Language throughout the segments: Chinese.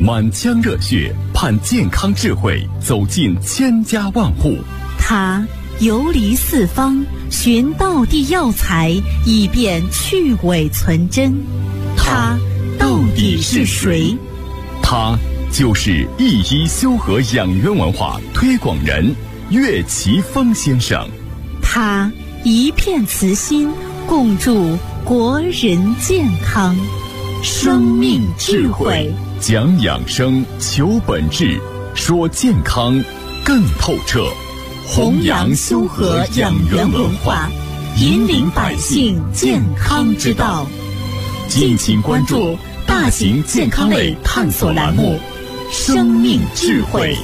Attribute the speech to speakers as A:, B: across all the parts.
A: 满腔热血盼健康智慧走进千家万户。
B: 他游离四方，寻道地药材，以便去伪存真。他到底是谁？
A: 他就是一医修和养元文化推广人岳奇峰先生。
B: 他一片慈心，共筑国人健康。生命智慧，
A: 讲养生，求本质，说健康更透彻。
B: 弘扬修和养元文化，引领百姓健康之道。敬请关注大型健康类探索栏目《生命智慧》。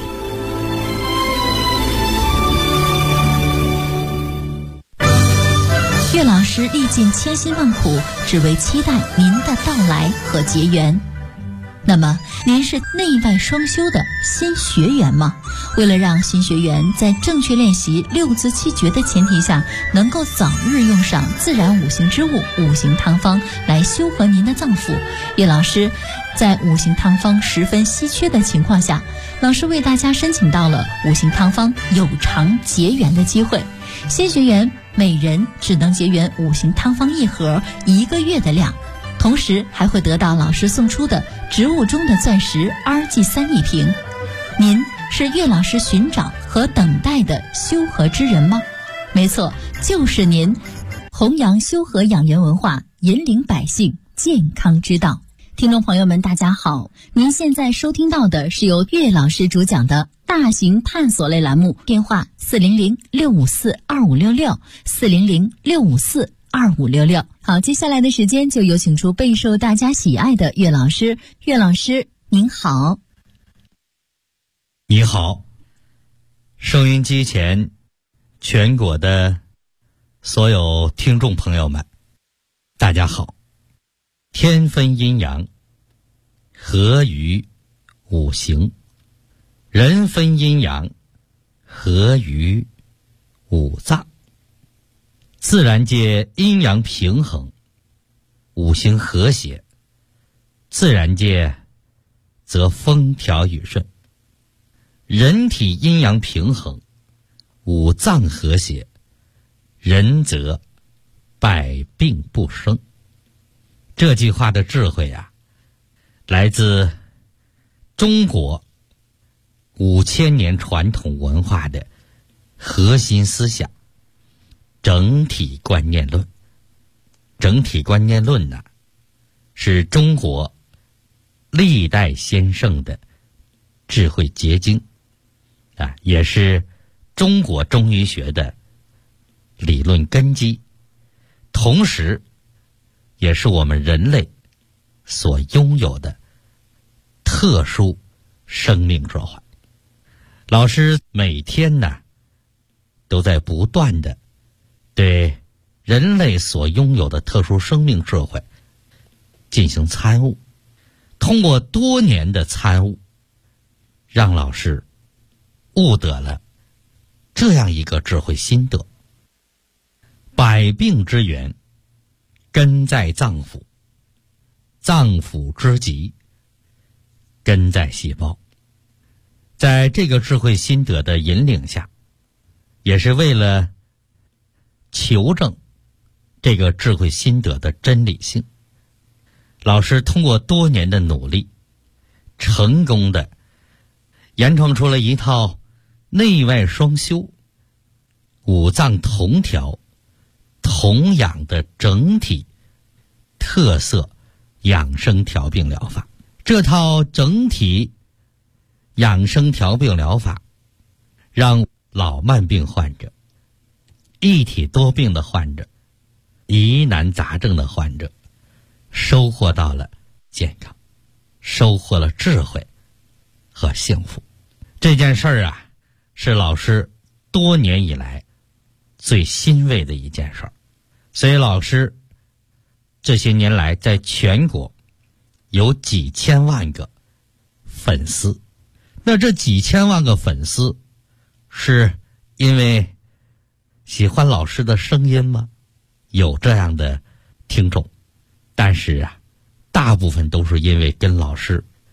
C: 岳老师历尽千辛万苦，只为期待您的到来和结缘。那么您是内外双修的新学员吗？为了让新学员在正确练习六字七诀的前提下，能够早日用上自然五行之物五行汤方来修和您的脏腑，岳老师在五行汤方十分稀缺的情况下，老师为大家申请到了五行汤方有偿结缘的机会。新学员每人只能结缘五行汤方1盒1个月的量，同时还会得到老师送出的植物中的钻石 RG3 1瓶。您是岳老师寻找和等待的修和之人吗？没错，就是您。弘扬修和养元文化，引领百姓健康之道。听众朋友们大家好，您现在收听到的是由岳老师主讲的大型探索类栏目，电话400-654-2566 400-654-2566。好，接下来的时间就有请出备受大家喜爱的岳老师。岳老师您好。
D: 你好，收音机前全国的所有听众朋友们大家好。天分阴阳，合于五行；人分阴阳，合于五脏。自然界阴阳平衡，五行和谐，自然界则风调雨顺。人体阴阳平衡，五脏和谐，人则百病不生。这句话的智慧啊，来自中国5000年传统文化的核心思想整体观念论。整体观念论呢，是中国历代先圣的智慧结晶啊，也是中国中医学的理论根基，同时也是我们人类所拥有的特殊生命召唤。老师每天呢，都在不断的对人类所拥有的特殊生命智慧进行参悟，通过多年的参悟，让老师悟得了这样一个智慧心得：百病之源根在脏腑，脏腑之疾根在细胞。在这个智慧心得的引领下，也是为了求证这个智慧心得的真理性，老师通过多年的努力，成功的研创出了一套内外双修、五脏同调同养的整体特色养生调病疗法。这套整体养生调病疗法让老慢病患者、一体多病的患者、疑难杂症的患者收获到了健康，收获了智慧和幸福。这件事儿啊，是老师多年以来最欣慰的一件事儿。所以老师这些年来在全国有几千万个粉丝。那这几千万个粉丝是因为喜欢老师的声音吗？有这样的听众，但是啊，大部分都是因为跟老师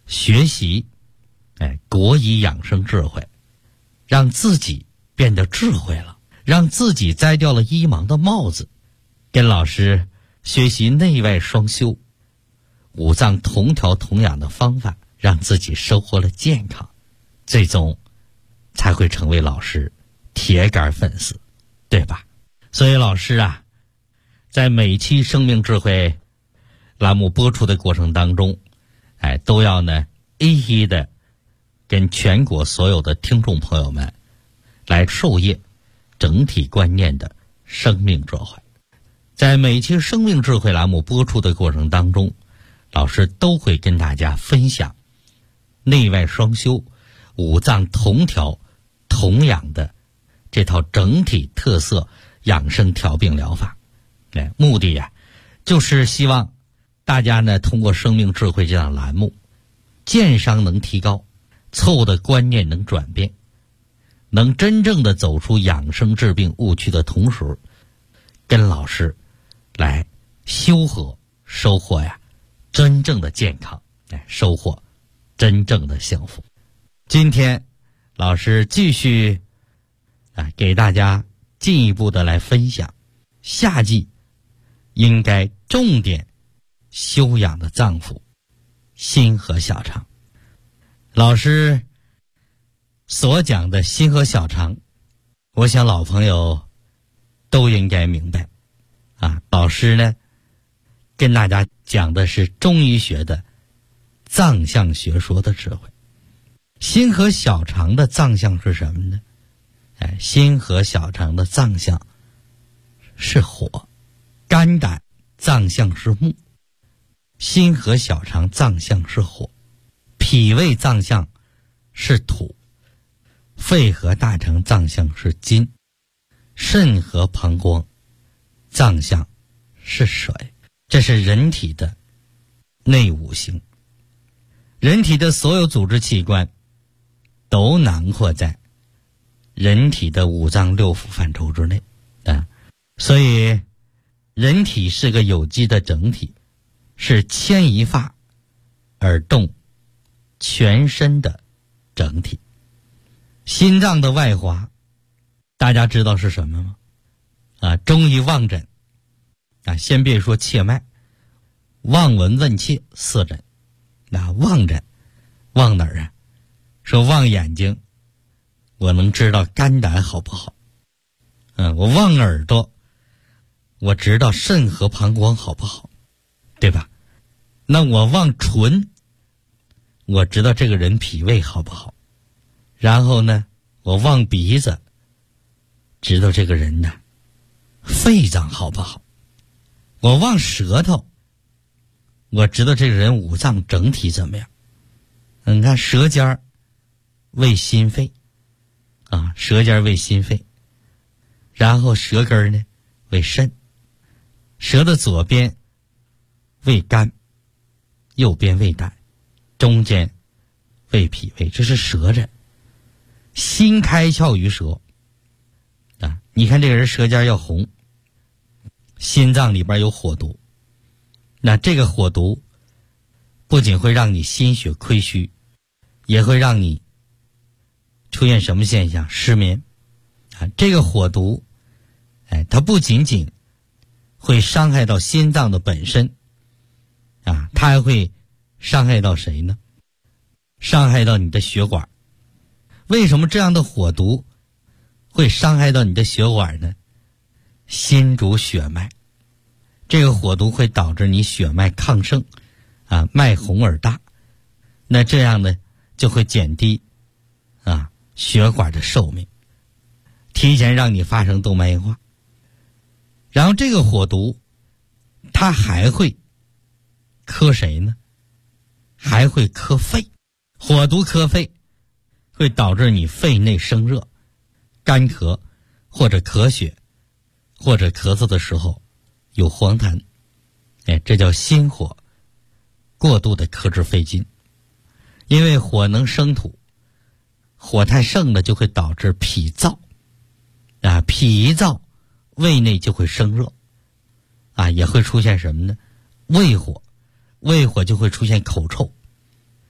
D: 学习国医养生智慧，让自己变得智慧了，让自己摘掉了医盲的帽子，跟老师学习内外双修、五脏同调同养的方法，让自己收获了健康，最终才会成为老师铁杆粉丝，对吧？所以老师啊，在每期生命智慧栏目播出的过程当中，都要呢一一的跟全国所有的听众朋友们来授业整体观念的生命智慧。在每期生命智慧栏目播出的过程当中，老师都会跟大家分享内外双修、五脏同调同养的这套整体特色养生调病疗法。目的呀，就是希望大家呢通过生命智慧这档栏目，健商能提高，错误的观念能转变，能真正的走出养生治病误区的同时，跟老师来修和收获呀真正的健康，收获真正的幸福。今天老师继续给大家进一步的来分享夏季应该重点修养的脏腑心和小肠。老师所讲的心和小肠，我想老朋友都应该明白老师呢跟大家讲的是中医学的脏象学说的智慧。心和小肠的脏象是什么呢？心和小肠的脏象是火，肝胆脏象是木，心和小肠脏象是火，脾胃脏象是土，肺和大肠脏象是金，肾和膀胱脏象是水。这是人体的内五行，人体的所有组织器官都囊括在人体的五脏六腑范畴之内所以人体是个有机的整体，是牵一发而动全身的整体。心脏的外华大家知道是什么吗？中医望诊先别说切脉，望闻问切四诊。望诊望哪儿说望眼睛，我能知道肝胆好不好。我望耳朵，我知道肾和膀胱好不好，对吧？那我望唇，我知道这个人脾胃好不好。然后呢，我望鼻子，知道这个人呢肺脏好不好。我望舌头，我知道这个人五脏整体怎么样。你看舌尖为心肺舌尖为心肺，然后舌根呢为肾，舌的左边为肝，右边为胆，中间为脾胃，这是舌诊。心开窍于舌你看这个人舌尖要红，心脏里边有火毒，那这个火毒不仅会让你心血亏虚，也会让你出现什么现象？失眠这个火毒它不仅仅会伤害到心脏的本身它还会伤害到谁呢？伤害到你的血管。为什么这样的火毒会伤害到你的血管呢？心主血脉，这个火毒会导致你血脉亢盛脉红而大，那这样呢就会减低血管的寿命，提前让你发生动脉硬化。然后这个火毒它还会克谁呢？还会克肺。火毒克肺会导致你肺内生热、干咳或者咳血，或者咳嗽的时候有黄痰这叫心火过度的克制肺经。因为火能生土，火太盛了就会导致脾燥脾一燥，胃内就会生热也会出现什么呢？胃火，胃火就会出现口臭。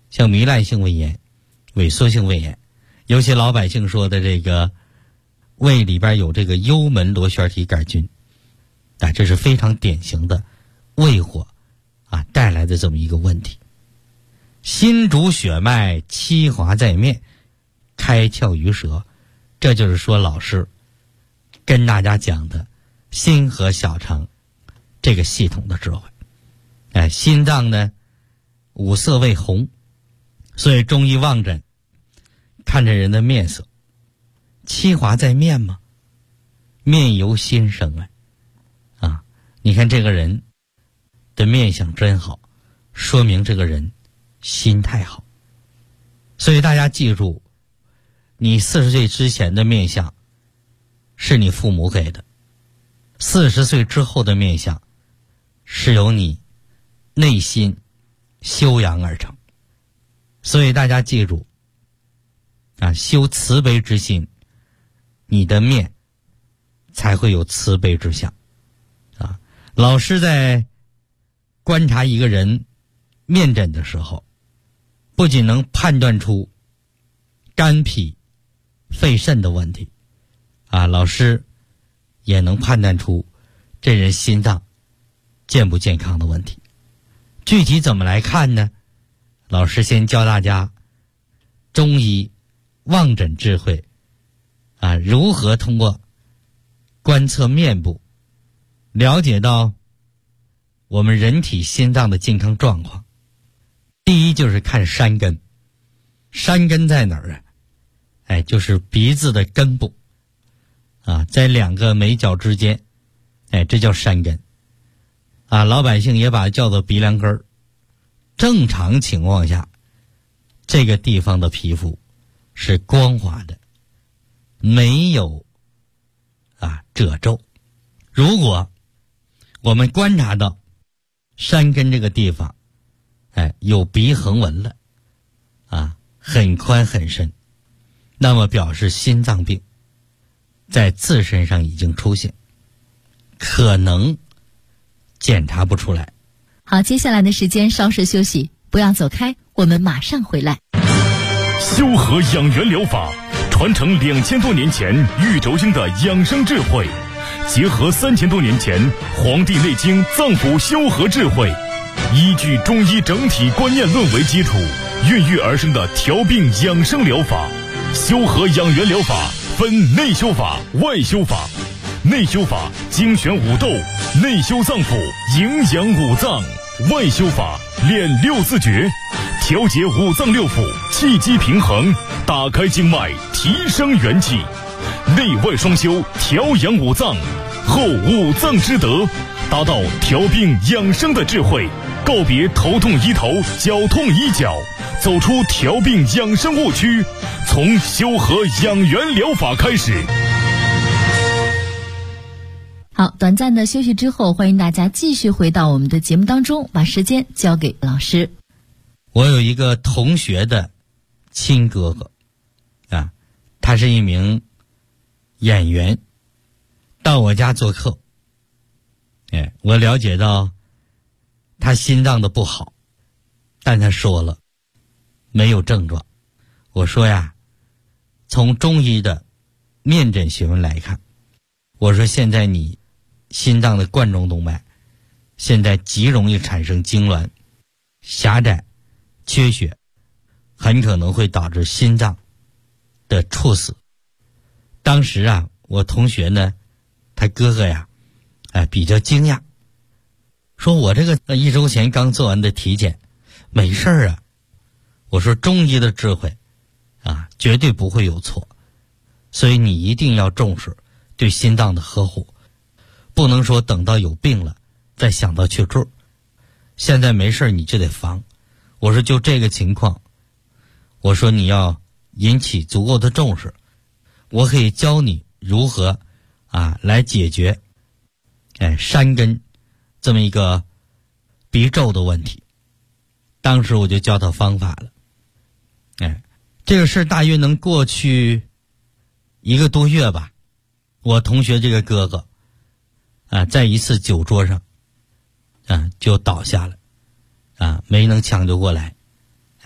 D: 像糜烂性胃炎、萎缩性胃炎，尤其老百姓说的这个胃里边有这个幽门螺旋体杆菌，这是非常典型的胃火带来的这么一个问题。心主血脉，七华在面，开窍于舌，这就是说老师跟大家讲的心和小肠这个系统的智慧。心脏呢五色为红，所以中医望诊看着人的面色，七华在面嘛，面由心生来你看这个人的面相真好，说明这个人心态好。所以大家记住，你40岁之前的面相是你父母给的，40岁之后的面相是由你内心修养而成。所以大家记住修慈悲之心，你的面才会有慈悲之相老师在观察一个人面诊的时候，不仅能判断出肝脾肺肾的问题老师也能判断出这人心脏健不健康的问题。具体怎么来看呢？老师先教大家中医望诊智慧如何通过观测面部了解到我们人体心脏的健康状况。第一就是看山根，山根在哪儿就是鼻子的根部在两个眉角之间这叫山根老百姓也把它叫做鼻梁根儿。正常情况下，这个地方的皮肤是光滑的，没有褶皱。如果我们观察到山根这个地方有鼻横纹了很宽很深，那么表示心脏病在自身上已经出现，可能检查不出来。
C: 好，接下来的时间稍事休息，不要走开，我们马上回来。
A: 修和养元疗法传承2000多年前玉轴经的养生智慧，结合3000多年前《黄帝内经》脏腑修和智慧，依据中医整体观念论为基础，孕育而生的调病养生疗法。修和养元疗法分内修法、外修法。内修法精选五斗，内修脏腑，营养五脏；外修法练六字诀，调节五脏六腑，气机平衡，打开经脉，提升元气。内外双修，调养五脏，后五脏之德，达到调病养生的智慧，告别头痛医头，脚痛医脚，走出调病养生误区，从修和养元疗法开始。
C: 好，短暂的休息之后，欢迎大家继续回到我们的节目当中，把时间交给老师。
D: 我有一个同学的亲哥哥他是一名演员，到我家做客。我了解到他心脏的不好，但他说了没有症状。我说从中医的面诊学问来看，我说现在你心脏的冠状动脉现在极容易产生痉挛、狭窄、缺血，很可能会导致心脏的猝死。当时我同学呢，他哥哥比较惊讶，说我这个1周前刚做完的体检，没事儿我说中医的智慧绝对不会有错，所以你一定要重视对心脏的呵护，不能说等到有病了再想到去治，现在没事你就得防。我说就这个情况，我说你要引起足够的重视，我可以教你如何来解决山根这么一个鼻皱的问题。当时我就教他方法了。这个事大约能过去1个多月吧。我同学这个哥哥在一次酒桌上就倒下了没能抢救过来。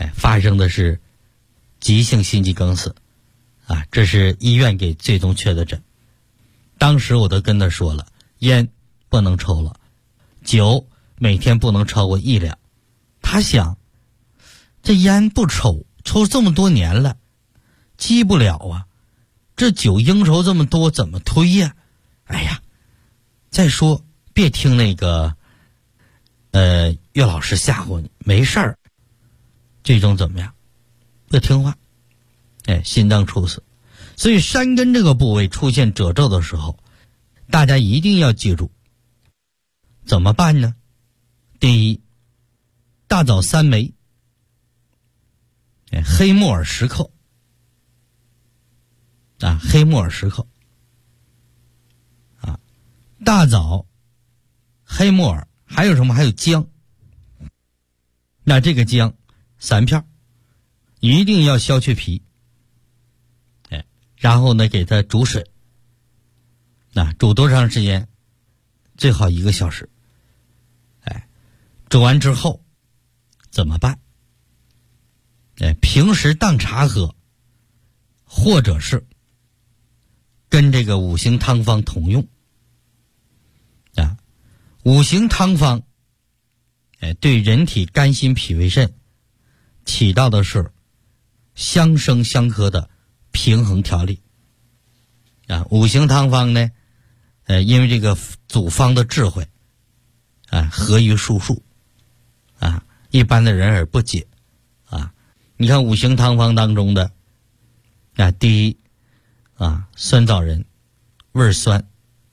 D: 发生的是急性心肌梗死啊，这是医院给最终确的诊。当时我都跟他说了，烟不能抽了，酒每天不能超过1两。他想，这烟不抽这么多年了，戒不了啊，这酒应酬这么多怎么推呀？哎呀，再说别听那个岳老师吓唬你，没事儿。最终怎么样？不听话，心脏猝死。所以山根这个部位出现褶皱的时候，大家一定要记住怎么办呢？第一，大枣3枚，黑木耳10克啊，黑木耳10克啊，大枣、黑木耳，还有什么？还有姜。那这个姜3片，一定要削去皮，然后呢给它煮水，煮多长时间？最好1个小时。煮完之后怎么办？平时当茶喝，或者是跟这个五行汤方同用啊。五行汤方对人体肝心脾胃肾起到的是相生相克的平衡调理啊。五行汤方呢因为这个祖方的智慧合于术数啊，一般的人而不解啊。你看五行汤方当中的第一酸枣仁味酸，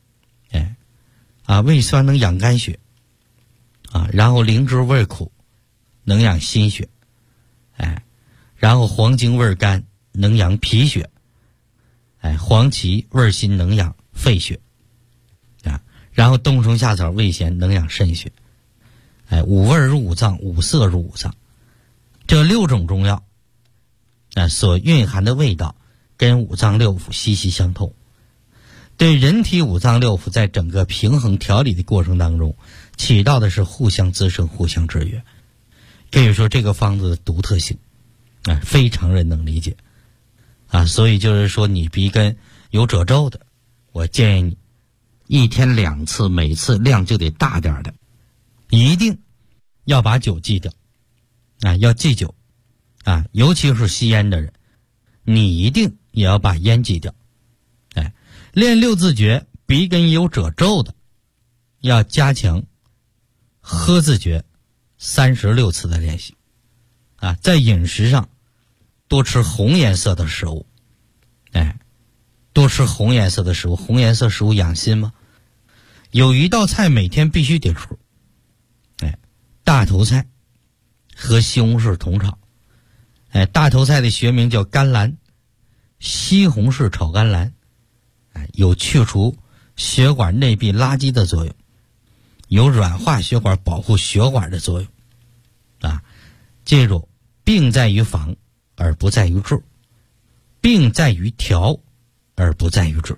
D: 味酸能养肝血然后灵芝味苦能养心血，然后黄精味甘能养脾血，黄芪味辛能养肺血然后冬虫夏草味咸能养肾血，五味入五脏，五色入五脏。这6种中药所蕴含的味道跟五脏六腑息息相通，对人体五脏六腑在整个平衡调理的过程当中起到的是互相滋生、互相制约。可以说这个方子的独特性非常人能理解所以就是说你鼻根有褶皱的，我建议你1天2次，每次量就得大点的，一定要把酒忌掉要忌酒尤其是吸烟的人，你一定也要把烟忌掉。练6字诀，鼻根有褶皱的要加强喝字诀36次的练习在饮食上多吃红颜色的食物，多吃红颜色的食物。红颜色食物养心吗？有一道菜每天必须得吃，大头菜和西红柿同炒。大头菜的学名叫甘蓝，西红柿炒甘蓝，有去除血管内壁垃圾的作用，有软化血管、保护血管的作用记住，病在于防而不在于治，病在于调而不在于治。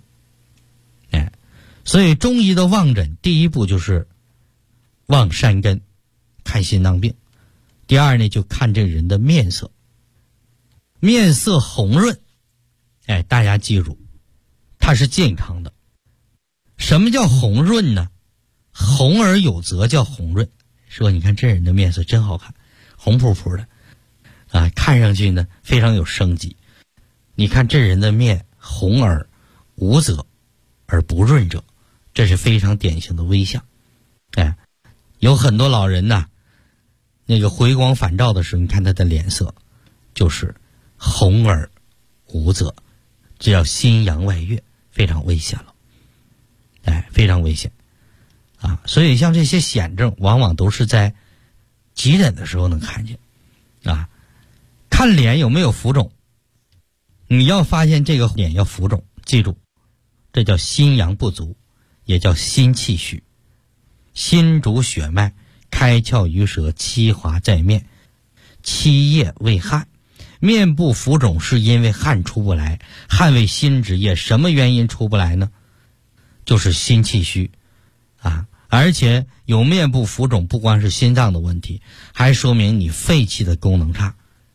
D: 所以中医的望诊第一步就是望山根，看心脏病。第二呢，就看这人的面色，面色红润，大家记住，它是健康的。什么叫红润呢？红而有泽叫红润。说你看这人的面色真好看，红扑扑的看上去呢非常有生机。你看这人的面红而无泽而不润者，这是非常典型的微象。有很多老人那个回光返照的时候，你看他的脸色就是红而无泽，这叫心阳外越，非常危险了。非常危险所以像这些显症往往都是在急诊的时候能看见看脸有没有浮肿，你要发现这个脸要浮肿，记住这叫心阳不足，也叫心气虚。心主血脉，开窍于舌，七华在面，七液为汗。面部浮肿是因为汗出不来，汗为心之液，什么原因出不来呢？就是心气虚而且有面部浮肿不光是心脏的问题，还说明你肺气的功能差，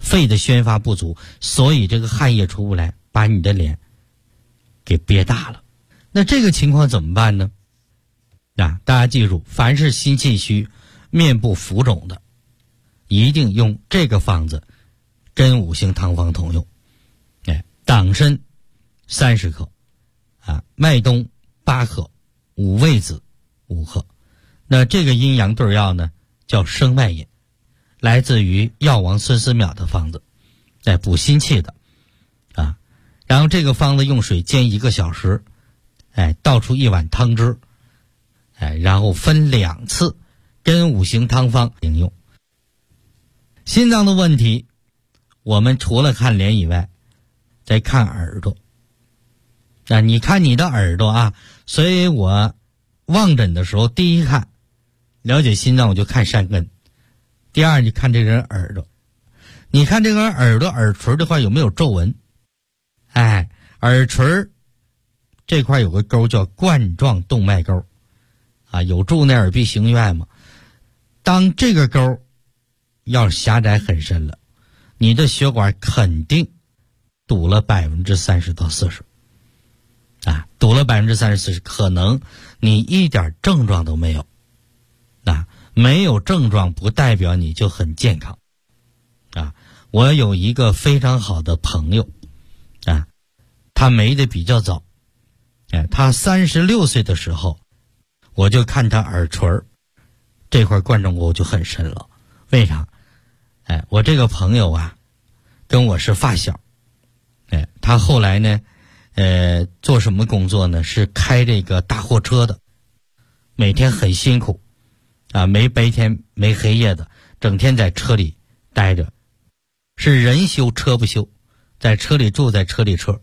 D: 肺的宣发不足，所以这个汗液出不来，把你的脸给憋大了。那这个情况怎么办呢？大家记住，凡是心气虚、面部浮肿的，一定用这个方子，跟五行汤方同用。党参30克，麦冬8克，五味子5克。那这个阴阳对药呢，叫生脉饮，来自于药王孙思邈的方子，补心气的然后这个方子用水煎1个小时，倒出1碗汤汁，然后分2次跟五行汤方饮用。心脏的问题，我们除了看脸以外，再看耳朵。你看你的耳朵所以我望诊的时候，第一看了解心脏，我就看山根；第二，你看这个人耳朵，你看这个人耳朵耳垂这块有没有皱纹？耳垂这块有个沟叫冠状动脉沟有助内耳闭行院嘛。当这个沟要狭窄很深了，你的血管肯定堵了30%到40%，堵了30%-40%，可能你一点症状都没有。没有症状不代表你就很健康。我有一个非常好的朋友他没的比较早，他36岁的时候，我就看他耳垂这块冠状沟就很深了。为啥？我这个朋友跟我是发小，他后来呢做什么工作呢？是开这个大货车的，每天很辛苦没白天没黑夜的，整天在车里待着，是人修车不修，在车里住，在车里车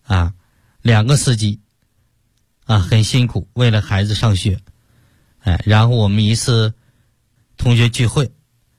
D: 2个司机很辛苦，为了孩子上学。然后我们一次同学聚会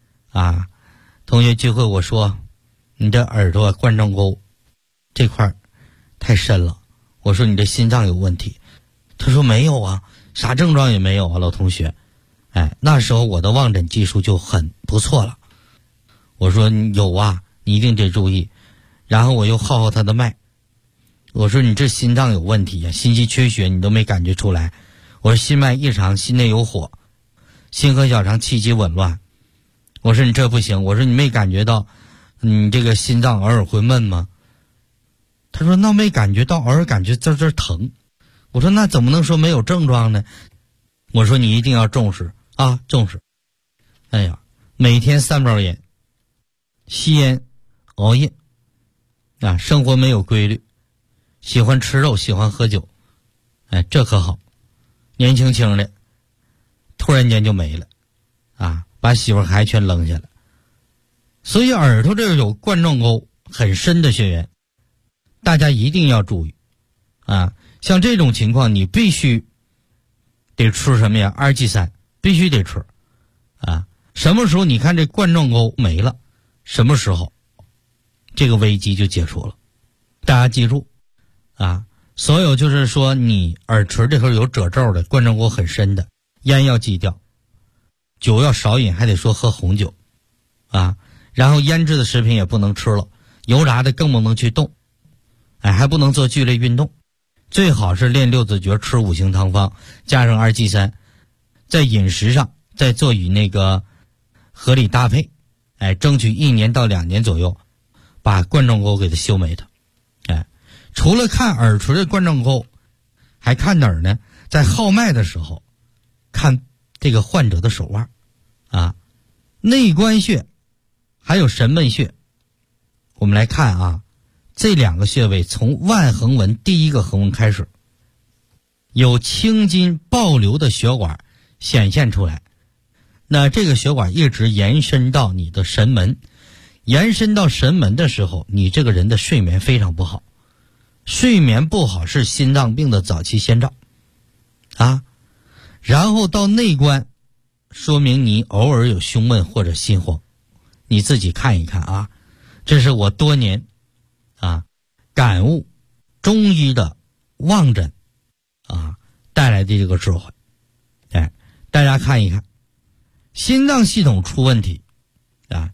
D: 我说你的耳朵冠状沟这块太深了，我说你的心脏有问题。他说没有啥症状也没有老同学。那时候我的望诊技术就很不错了。我说有你一定得注意。然后我又号他的脉，我说你这心脏有问题心肌缺血你都没感觉出来。我说心脉异常，心内有火，心和小肠气机紊乱。我说你这不行，我说你没感觉到你这个心脏偶尔会闷吗？他说那没感觉到，偶尔感觉这疼。我说那怎么能说没有症状呢？我说你一定要重视重视。每天3包烟，吸烟，熬夜生活没有规律，喜欢吃肉，喜欢喝酒。这可好，年轻轻的突然间就没了把媳妇孩全扔下了。所以耳朵这儿有冠状沟很深的血缘，大家一定要注意像这种情况你必须得吃什么呀？2G3必须得吃什么时候你看这冠状沟没了，什么时候这个危机就解除了。大家记住所有就是说你耳垂这块有褶皱的，冠状沟很深的，烟要忌掉，酒要少饮，还得说喝红酒然后腌制的食品也不能吃了，油炸的更不能去动还不能做剧烈运动，最好是练6字诀，吃五行汤方，加上2G3，在饮食上再做与那个合理搭配争取1年到2年左右把冠状沟给它修没它。除了看耳垂的冠状沟，还看哪儿呢？在号脉的时候看这个患者的手腕内关穴还有神门穴。我们来看这2个穴位，从腕横纹第1个横纹开始，有青筋暴流的血管显现出来，那这个血管一直延伸到你的神门，延伸到神门的时候，你这个人的睡眠非常不好。睡眠不好是心脏病的早期先兆然后到内关，说明你偶尔有胸闷或者心慌，你自己看一看这是我多年感悟中医的望诊带来的这个智慧。大家看一看，心脏系统出问题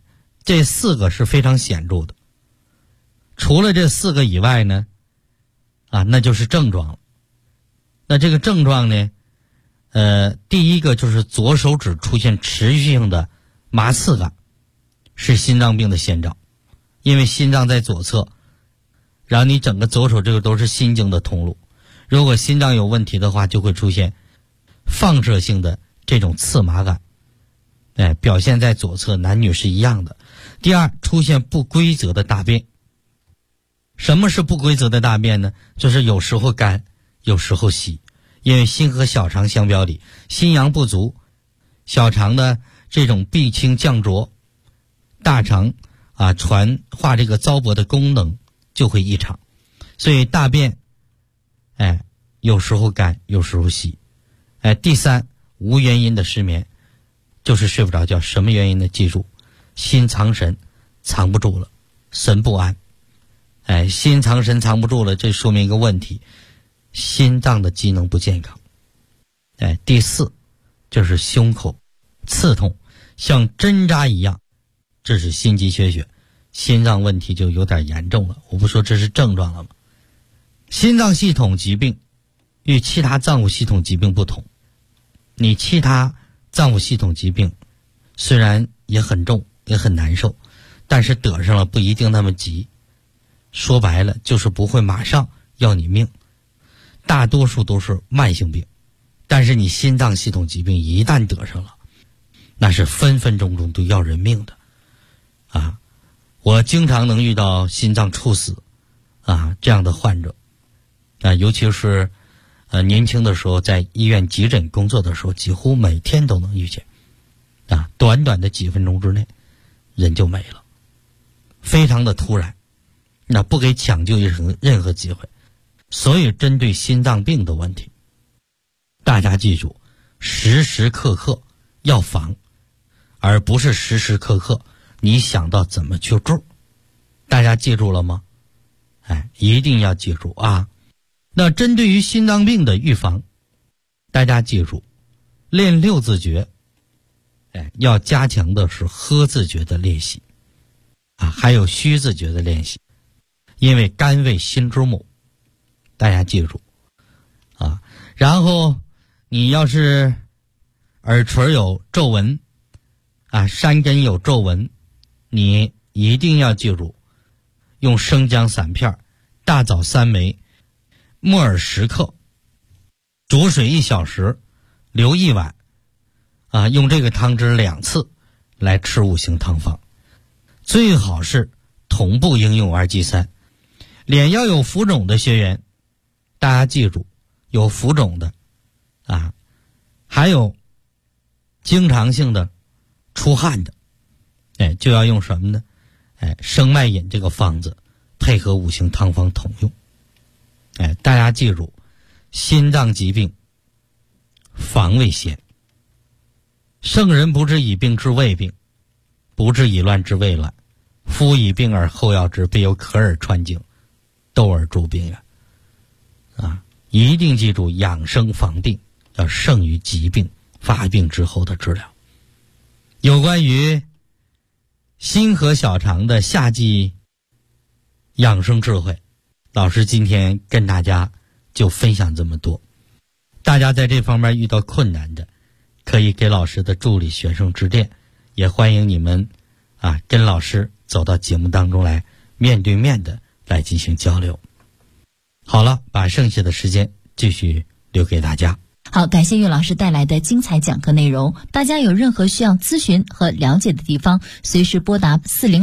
D: 这4个是非常显著的。除了这4个以外呢，那就是症状了。那这个症状呢，第一个就是左手指出现持续性的麻刺感，是心脏病的先兆。因为心脏在左侧，然后你整个左手这个都是心经的通路，如果心脏有问题的话，就会出现放射性的这种刺麻感，表现在左侧，男女是一样的。第二，出现不规则的大便。什么是不规则的大便呢？就是有时候干，有时候稀。因为心和小肠相表里，心阳不足，小肠的这种闭清降浊，大肠传化这个糟粕的功能就会异常，所以大便有时候干，有时候稀。第三，无原因的失眠，就是睡不着觉。什么原因呢？记住，心藏神藏不住了，神不安。心藏神藏不住了，这说明一个问题，心脏的机能不健康。第四，就是胸口刺痛，像针扎一样，这是心肌缺血，心脏问题就有点严重了。我不说这是症状了吗？心脏系统疾病与其他脏腑系统疾病不同，你其他脏腑系统疾病虽然也很重，也很难受，但是得上了不一定那么急。说白了就是不会马上要你命，大多数都是慢性病。但是你心脏系统疾病一旦得上了，那是分分钟钟都要人命的。我经常能遇到心脏猝死这样的患者，尤其是年轻的时候在医院急诊工作的时候，几乎每天都能遇见。短短的几分钟之内人就没了，非常的突然，那不给抢救任何机会。所以针对心脏病的问题，大家记住，时时刻刻要防，而不是时时刻刻你想到怎么去治。大家记住了吗？一定要记住那针对于心脏病的预防，大家记住，练6字诀，要加强的是呵字诀的练习还有虚字诀的练习。因为肝为心之母，大家记住然后你要是耳垂有皱纹山根有皱纹，你一定要记住，用生姜散片，大枣3枚，木耳10克，煮水1小时，留1碗用这个汤汁2次来吃5行汤方，最好是同步应用2G3。脸要有浮肿的学员，大家记住，有浮肿的还有经常性的出汗的，就要用什么呢？生脉饮这个方子配合5行汤方同用。大家记住，心脏疾病防未先，圣人不治已病治未病，不治已乱治未乱，夫已病而后药之，必有可耳穿经，窦而诸病源一定记住，养生防病要胜于疾病发病之后的治疗。有关于心和小肠的夏季养生智慧，老师今天跟大家就分享这么多。大家在这方面遇到困难的，可以给老师的助理学生致电，也欢迎你们跟老师走到节目当中来，面对面的来进行交流。好了，把剩下的时间继续留给大家。
C: 好，感谢岳老师带来的精彩讲课内容。大家有任何需要咨询和了解的地方，随时拨打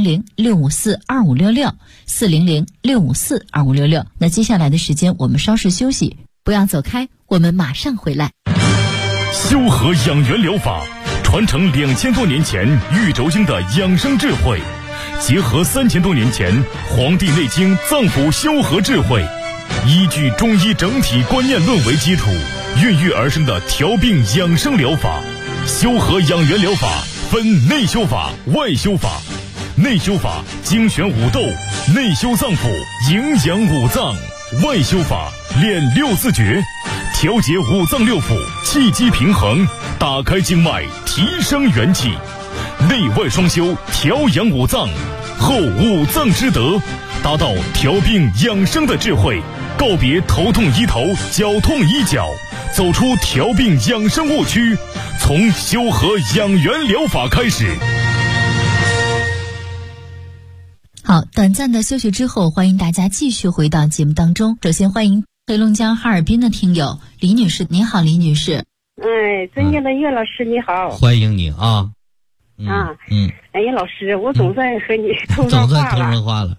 C: 400-654-2566 400-654-2566。那接下来的时间我们稍事休息，不要走开，我们马上回来。
A: 修和养元疗法传承2000多年前玉轴经的养生智慧，结合3000多年前《黄帝内经》脏腑修和智慧，依据中医整体观念论为基础，孕育而生的调病养生疗法。修和养元疗法分内修法、外修法。内修法精选五斗，内修脏腑，营养五脏；外修法练6字诀，调节五脏六腑，气机平衡， 打开经脉，提升元气，内外双修，调养五脏，后五脏之德，达到调病养生的智慧，告别头痛医头，脚痛医脚，走出调病养生误区，从修和养元疗法开始。
C: 好，短暂的休息之后，欢迎大家继续回到节目当中。首先欢迎黑龙江哈尔滨的听友李女士，你好，李女士。
E: 尊敬的岳老师你好。
D: 欢迎你啊。
E: 哎呀，老师，我总算和你通上话了。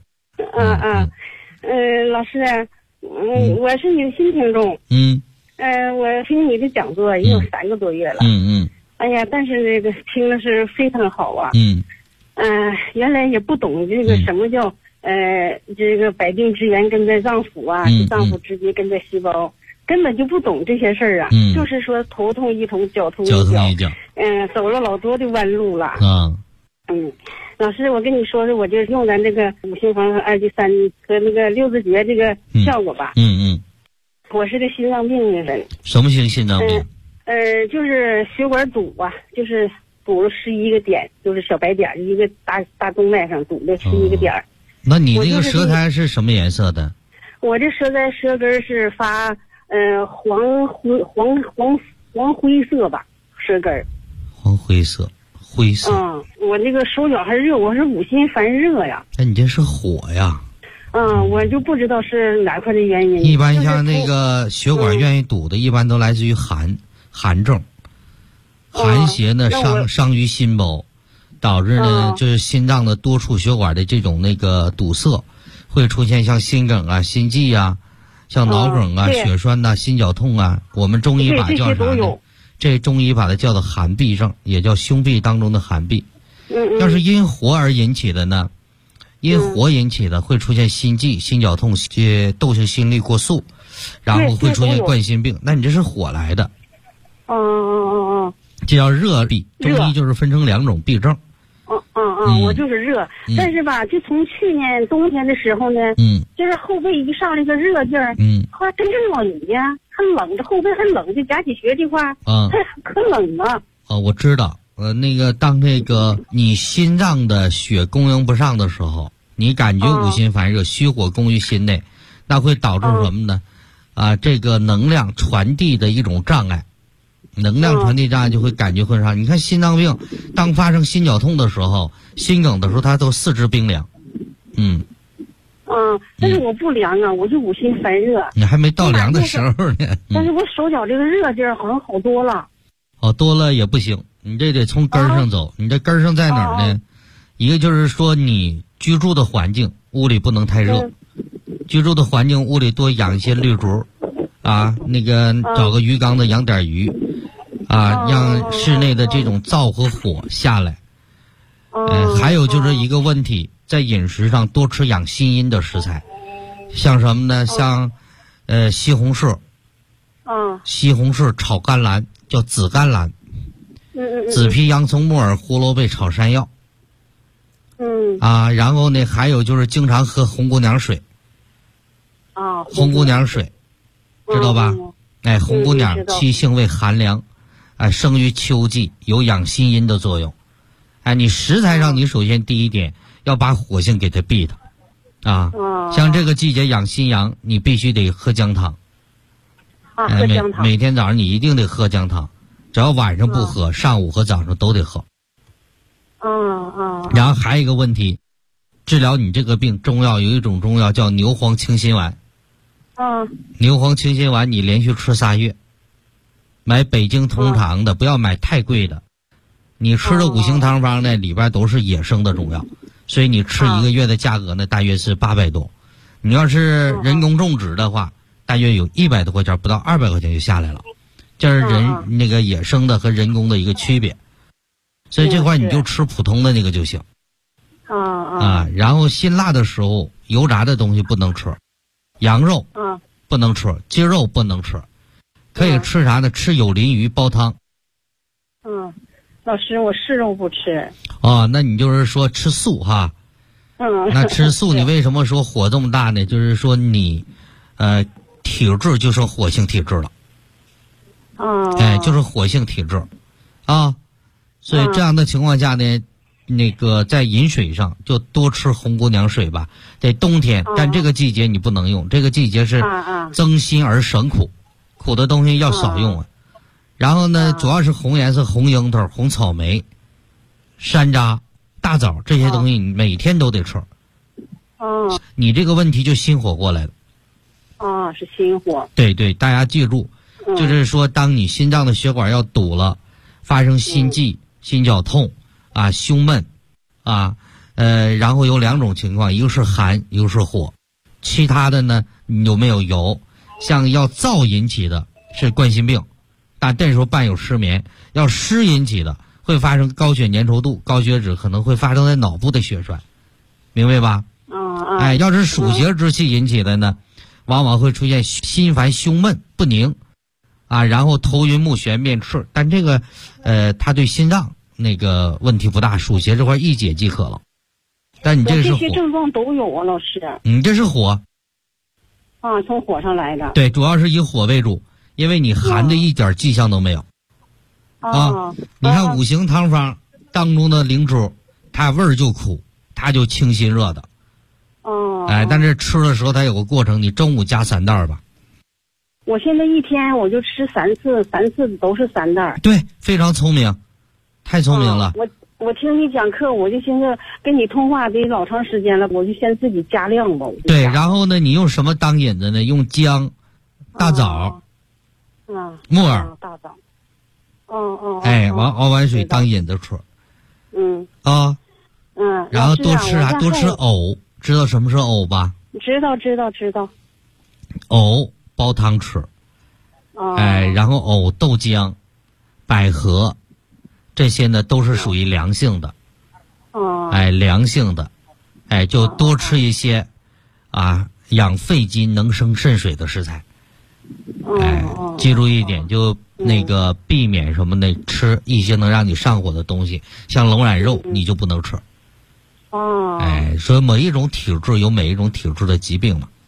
E: 老师，我是你的新听众。我听你的讲座也有3个多月了。哎呀，但是这个听的是非常好啊。原来也不懂这个什么叫这个百病之源根在脏腑啊，脏腑之结根在细胞，根本就不懂这些事儿啊。就是说头痛医头，脚痛医脚。走了老多的弯路了。老师，我跟你说说，我就用咱这个五行房和2剂3和那个6字诀这个效果吧。我是个心脏病的人。
D: 什么型心脏病？
E: 就是血管堵啊，就是堵了11个点，就是小白点，一个大动脉上堵了11个点。
D: 那你这个舌苔是什么颜色的？
E: 我这舌根是发黄灰色吧，舌根。黄灰色。我那个手脚还热，我是五心烦热呀。
D: 那你这是火呀？
E: 我就不知道是哪块的原因。
D: 一般像那个血管愿意堵的，一般都来自于寒症。寒邪呢伤于心包，导致呢就是心脏的多处血管的这种那个堵塞，会出现像心梗啊、心悸啊、像脑梗啊、血栓呐、心绞痛啊。我们中医把叫啥呢？这中医把它叫做寒痹症，也叫胸痹当中的寒痹。要是因火而引起的呢，因火引起的会出现心悸、心绞痛、窦性心律过速，然后会出现冠心病。那你这是火来的。这叫热痹，中医就是分成2种痹症。
E: 我就是热，但是吧，就从去年冬天的时候呢，就是后背一上来个热劲儿，后来跟着老姨呀，还冷，这后背还冷，就夹起穴这块可冷了。
D: 我知道，那个当这个你心脏的血供应不上的时候，你感觉五心烦热，虚火攻于心内，那会导致什么呢？这个能量传递的一种障碍。能量传递障碍就会感觉混乱。你看心脏病，当发生心绞痛的时候、心梗的时候，它都四肢冰凉。
E: 但是我不凉啊，我就五心烦热。
D: 你还没到凉的时候呢。
E: 但是我手脚这个热劲儿好像好多了。
D: 好多了也不行，你这得从根儿上走。你这根儿上在哪儿呢？一个就是说你居住的环境，屋里不能太热。居住的环境，屋里多养一些绿竹，那个找个鱼缸的养点鱼。让室内的这种燥和火下来。还有就是一个问题，在饮食上多吃养心阴的食材，像什么呢？像西红柿。西红柿炒甘蓝叫紫甘蓝。紫皮、洋葱、木耳、胡萝卜炒山药。然后呢，还有就是经常喝红姑娘水。红姑娘水，知道吧？红姑娘其性味寒凉。生于秋季，有养心阴的作用。你食材上，你首先第一点要把火性给它避它。像这个季节养心阳，你必须得喝姜汤。
E: 喝姜汤。
D: 每天早上你一定得喝姜汤，只要晚上不喝，上午和早上都得喝。然后还有一个问题，治疗你这个病，中药有一种中药叫牛黄清心丸。牛黄清心丸你连续吃3月。买北京通常的，不要买太贵的。你吃的五行汤方呢，里边都是野生的中药，所以你吃1个月的价格呢，大约是800多。你要是人工种植的话，大约有100多块钱，不到200块钱就下来了。这是那个野生的和人工的一个区别。所以这块你就吃普通的那个就行。然后辛辣的时候，油炸的东西不能吃，羊肉不能吃，鸡肉不能吃。可以吃啥呢？吃有鳞鱼煲汤。
E: 老师，我是肉不吃。
D: 那你就是说吃素哈。那吃素你为什么说火这么大呢？就是说你，体质就剩火性体质了。就是火性体质。 所以这样的情况下呢，那个在饮水上就多吃红姑娘水吧。在冬天，但这个季节你不能用，这个季节是增辛而省苦，苦的东西要少用啊。然后呢，主要是红颜色，红樱桃、红草莓、山楂、大枣这些东西，你每天都得吃。你这个问题就心火过来了。
E: 是心火。
D: 对对，大家记住，就是说，当你心脏的血管要堵了，发生心悸、心绞痛胸闷然后有2种情况，一个是寒，一个是火。其他的呢，有没有油？像要燥引起的是冠心病，但这时候伴有失眠。要湿引起的会发生高血粘稠度、高血脂，可能会发生在脑部的血栓，明白吧？要是暑邪之气引起的呢，往往会出现心烦、胸闷、不宁然后头晕目眩、面赤。但这个它对心脏那个问题不大，暑邪这块一解即可了。但你这是火，
E: 这些症状都有啊，老师。
D: 你这是火
E: 从火上来的。
D: 对，主要是以火为主，因为你寒的一点迹象都没有。你看五行汤方当中的灵珠，它味儿就苦，它就清心热的。但是吃的时候它有个过程，你中午加3袋吧。
E: 我现在一天我就吃3次都是3袋。
D: 对，非常聪明，太聪明了。
E: 我听你讲课，我就寻思跟你通话得老长时间了，我就先自己加量吧。
D: 对，然后呢，你用什么当引子呢？用姜、大枣、木耳、
E: 大枣。
D: 完熬完水当引子吃。然后多吃啥？多吃藕，知道什么是藕吧？
E: 知道。
D: 藕煲汤吃。然后藕、豆浆、百合。这些呢都是属于凉性的，凉性的，就多吃一些，养肺筋、能生肾水的食材，记住一点，就那个避免什么的，吃一些能让你上火的东西，像龙眼肉你就不能吃。所以每一种体质有每一种体质的疾病嘛。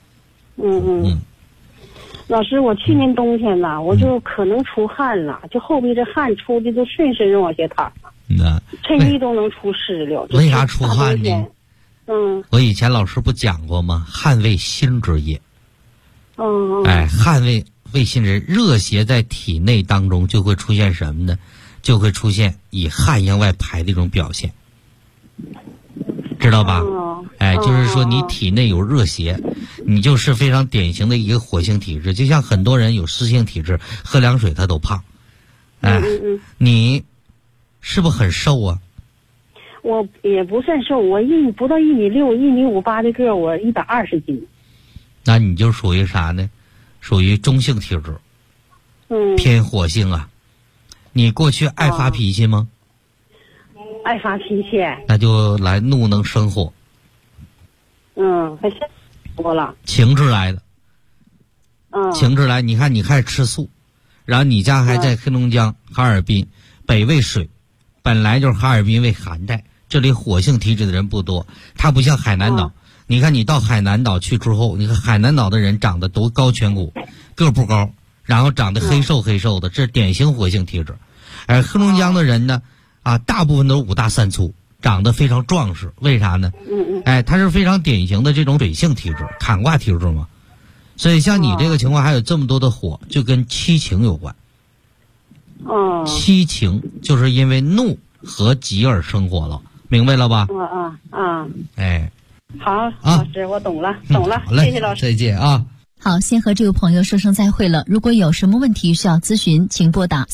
E: 老师，我去年冬天呢，我就可能出汗了，就后背这汗出的都顺身上往下淌了，衬衣都能出湿了。
D: 为啥出汗呢？我以前老师不讲过吗？汗为心之液。汗为心之，热邪在体内当中就会出现什么呢？就会出现以汗向外排的一种表现，知道吧？就是说你体内有热邪，你就是非常典型的一个火性体质。就像很多人有湿性体质，喝凉水他都胖。你是不是很瘦啊？
E: 我也不算瘦，我不到1.6米，1.58米的个，我120斤。
D: 那你就属于啥呢？属于中性体质，偏火性啊。你过去爱发脾气吗？
E: 爱发脾气。
D: 那就来怒能生火。
E: 还是多了。
D: 情志来的。情志来，你看你开始吃素，然后你家还在黑龙江、哈尔滨，北为水，本来就是哈尔滨为寒带，这里火性体质的人不多，它不像海南岛。你看你到海南岛去之后，你看海南岛的人长得都高颧骨，个不高，然后长得黑瘦的，这是典型火性体质。而黑龙江的人呢，大部分都是5大3粗，长得非常壮实，为啥呢？它是非常典型的这种水性体质，坎卦体质嘛。所以像你这个情况还有这么多的火，就跟七情有关。七情就是因为怒和急而生火了，明白了吧？
E: 好，老师，我懂了。
D: 好嘞，
E: 谢谢老师，
D: 再见啊。
C: 好，先和这位朋友说声再会了。如果有什么问题需要咨询，请拨打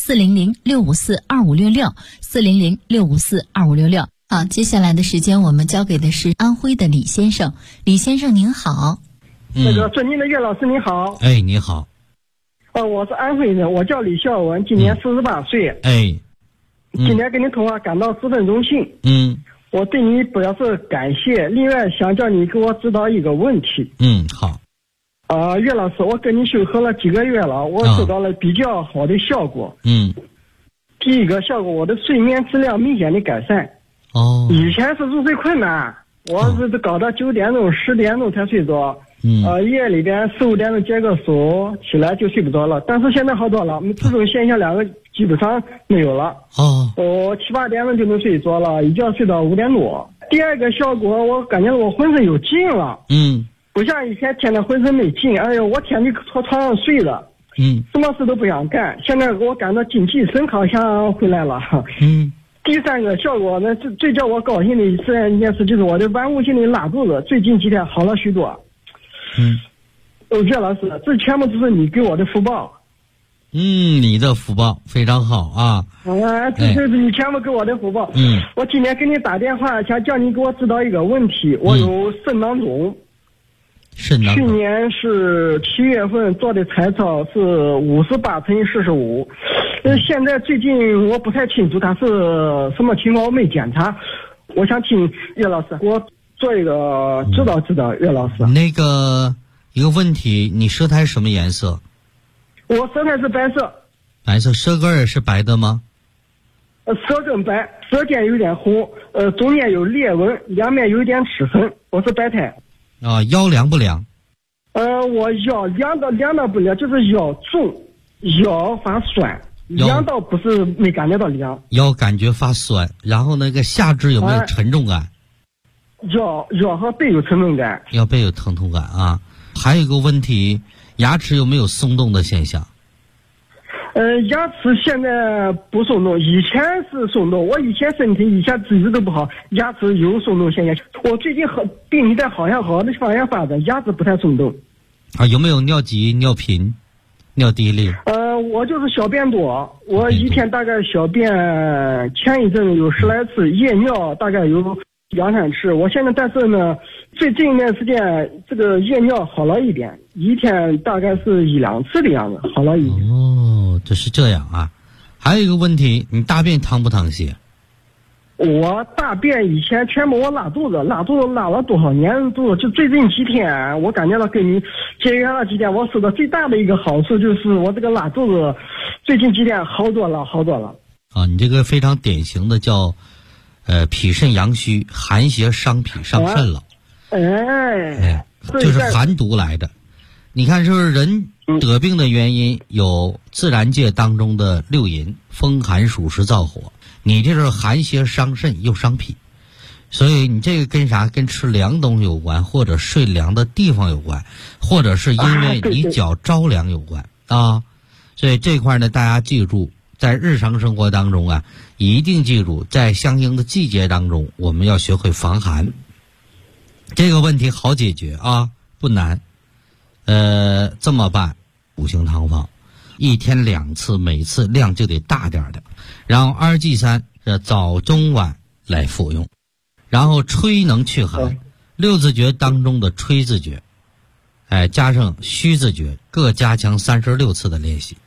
C: 400-654-2566，400-654-2566。好，接下来的时间我们交给的是安徽的李先生。李先生您好。
F: 尊敬的岳老师您好。
D: 你好。
F: 我是安徽人，我叫李孝文，今年48岁。今天跟你通话感到十分荣幸。我对你表示感谢，另外想叫你给我指导一个问题。
D: 好。
F: 岳老师，我跟你修合了几个月了，我收到了比较好的效果。第一个效果，我的睡眠质量明显的改善。以前是入睡困难，我是搞到9点钟、10点钟才睡着， 夜里边4、5点钟接个手，起来就睡不着了。但是现在好多了，这种现象2个基本上没有了。我7、8点钟就能睡着了，一觉睡到5点多。第二个效果，我感觉我浑身有劲了。不像以前天天浑身没劲，哎呦，我天天坐床上睡了。什么事都不想干。现在我感到精气神好像回来了。第3个效果呢，最叫我高兴的一件事就是我的顽固性的拉肚子，最近几天好了许多。岳老师，这全部都是你给我的福报。
D: 你的福报非常好啊。
F: 这是你全部给我的福报。我今天给你打电话，想叫你给我指导一个问题。我有肾囊肿。去年是7月份做的彩超是58×45，现在最近我不太清楚它是什么情况，我没检查。我想请岳老师给我做一个指导。岳老师，
D: 那个一个问题，你舌苔什么颜色？
F: 我舌苔是白色。
D: 白色，舌根也是白的吗？
F: 舌根白，舌尖有点红，中间有裂纹，两面有一点齿痕。我是白苔。
D: 腰凉不凉？
F: 我腰凉到不凉，就是腰重，腰发酸，凉到不是没感觉到凉。
D: 腰感觉发酸，然后那个下肢有没有沉重感？
F: 腰和背有沉重感。
D: 腰背有疼痛感啊。还有一个问题，牙齿有没有松动的现象？
F: 牙齿现在不松动，以前是松动。我以前身体体质都不好，牙齿有松动现象。我最近病情在好像好的方向发展，牙齿不太松动。
D: 有没有尿急、尿频、尿滴哩？
F: 我就是小便多，我一天大概小便前一阵有10来次，夜尿大概有2、3次。我现在但是呢，最近一段时间这个夜尿好了一点，一天大概是1、2次的样子，好了一点。
D: 这是这样啊。还有一个问题，你大便淌不淌血？
F: 我大便以前全部我拉肚子拉了多少年肚子，就最近几天我感觉到跟你结缘了几天，我受到最大的一个好处就是我这个拉肚子最近几天好多了。
D: 你这个非常典型的叫脾肾阳虚，寒邪伤脾伤肾了。就是寒毒来的。你看，是不是人得病的原因有自然界当中的6淫：风寒暑湿燥火。你这是寒邪伤肾又伤脾，所以你这个跟啥？跟吃凉东西有关，或者睡凉的地方有关，或者是因为你脚着凉有关啊。所以这块呢，大家记住，在日常生活当中啊，一定记住，在相应的季节当中，我们要学会防寒。这个问题好解决啊，不难。这么办，5行汤方，1天2次，每次量就得大点的，然后2G3早中晚来服用，然后吹能去寒，6字诀当中的吹字诀，加上虚字诀，各加强36次的练习。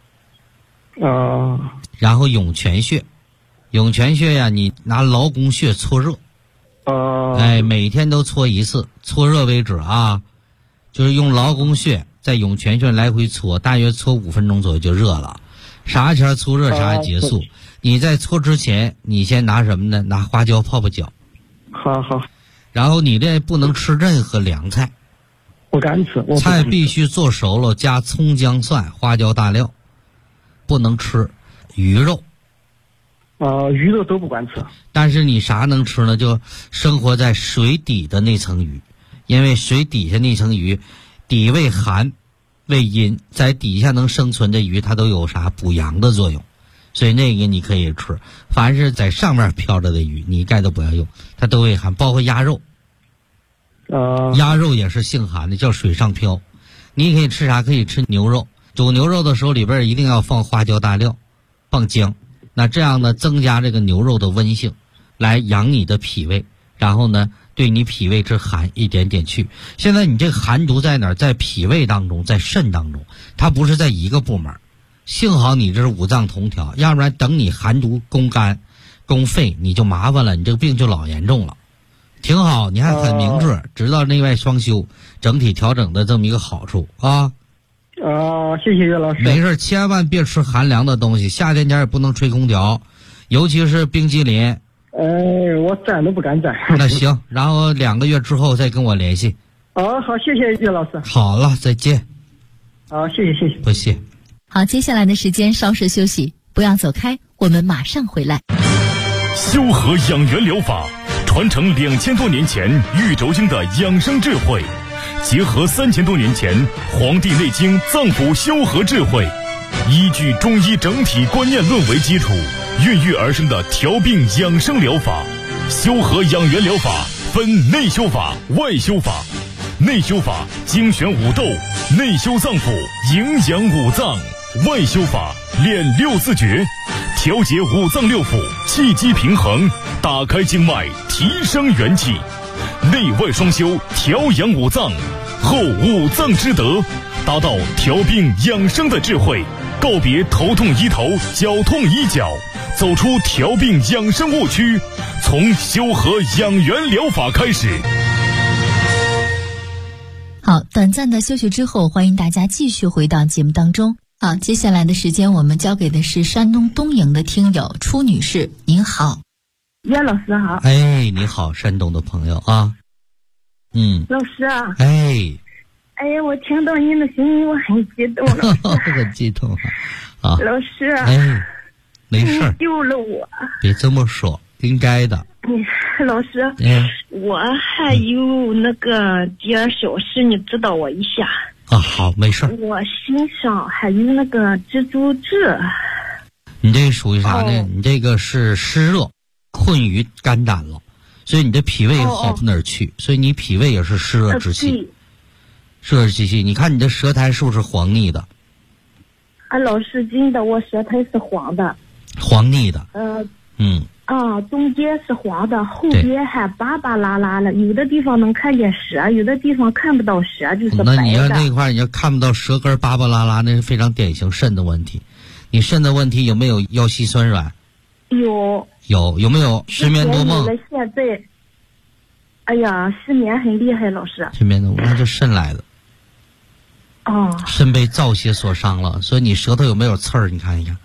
D: 然后涌泉穴呀，你拿劳宫穴搓热，每天都搓1次，搓热为止啊。就是用劳宫穴在涌泉穴来回搓，大约搓5分钟左右就热了。啥前搓热啥结束。你在搓之前，你先拿什么呢？拿花椒泡泡脚。
F: 好。
D: 然后你这不能吃任何凉菜。
F: 不敢吃。
D: 菜必须做熟了，加葱姜蒜、花椒大料。不能吃鱼肉。
F: 鱼肉都不敢吃。
D: 但是你啥能吃呢？就生活在水底的那层鱼。因为水底下那层鱼底为寒为阴，在底下能生存的鱼它都有啥补阳的作用，所以那个你可以吃。凡是在上面飘着的鱼你一概都不要用，它都为寒，包括鸭肉。鸭肉也是性寒的，叫水上漂。你可以吃啥？可以吃牛肉，煮牛肉的时候里边一定要放花椒大料，放姜，那这样呢增加这个牛肉的温性，来养你的脾胃，然后呢对你脾胃之寒一点点去。现在你这个寒毒在哪儿？在脾胃当中，在肾当中，它不是在一个部门。幸好你这是5脏同调，要不然等你寒毒攻肝攻肺你就麻烦了，你这个病就老严重了。挺好，你还很明智，知道内外双修整体调整的这么一个好处啊。
F: 谢谢岳老师。
D: 没事，千万别吃寒凉的东西，夏天点也不能吹空调，尤其是冰激凌。
F: 我沾都不敢沾。
D: 那行，然后2个月之后再跟我联系。
F: 好，谢谢岳老师。
D: 好了，再见。
F: 好，谢谢。
D: 不谢。
C: 好，接下来的时间稍事休息，不要走开，我们马上回来。
A: 修和养元疗法传承2000多年前玉轴经的养生智慧，结合3000多年前《黄帝内经》脏腑修和智慧，依据中医整体观念论为基础，孕育而生的调病养生疗法。修和养元疗法分内修法、外修法。内修法精选五斗，内修脏腑，营养五脏；外修法练6字诀，调节五脏六腑，气机平衡，打开经脉，提升元气。内外双修，调养五脏，后五脏之德，达到调病养生的智慧，告别头痛医头，脚痛医脚，走出调病养生误区，从修和养元疗法开始。
C: 好，短暂的休息之后，欢迎大家继续回到节目当中。好，接下来的时间我们交给的是山东东营的听友初女士，您好。
G: 叶老师好。
D: 哎，你好，山东的朋友啊。
G: 老师啊。
D: 哎
G: 呀，我听到您的声音我很激动了。
D: 很激动啊。
G: 老师。
D: 没事儿。
G: 救了我。
D: 别这么说，应该的。
G: 老师，我还有那个点小事，你指导我一下。
D: 好，没事。
G: 我身上还有那个蜘蛛痣。
D: 你这属于啥呢？你这个是湿热困于肝胆了，所以你的脾胃好不哪儿去，所以你脾胃也是湿热之气。湿热之气，你看你的舌苔是不是黄腻的？
G: 老师，真的，我舌苔是黄的。
D: 黄腻的。
G: 中间是黄的，后边还巴巴拉拉的，有的地方能看见舌，有的地方看不到舌，就是白的。
D: 那你要那块你要看不到舌根巴巴拉拉，那是非常典型肾的问题。你肾的问题有没有腰膝酸软？有没有失眠多梦？
G: 现在，哎呀，失眠很厉害，老师。
D: 失眠多梦，那就肾来的。肾被燥邪所伤了，所以你舌头有没有刺儿？你看一看。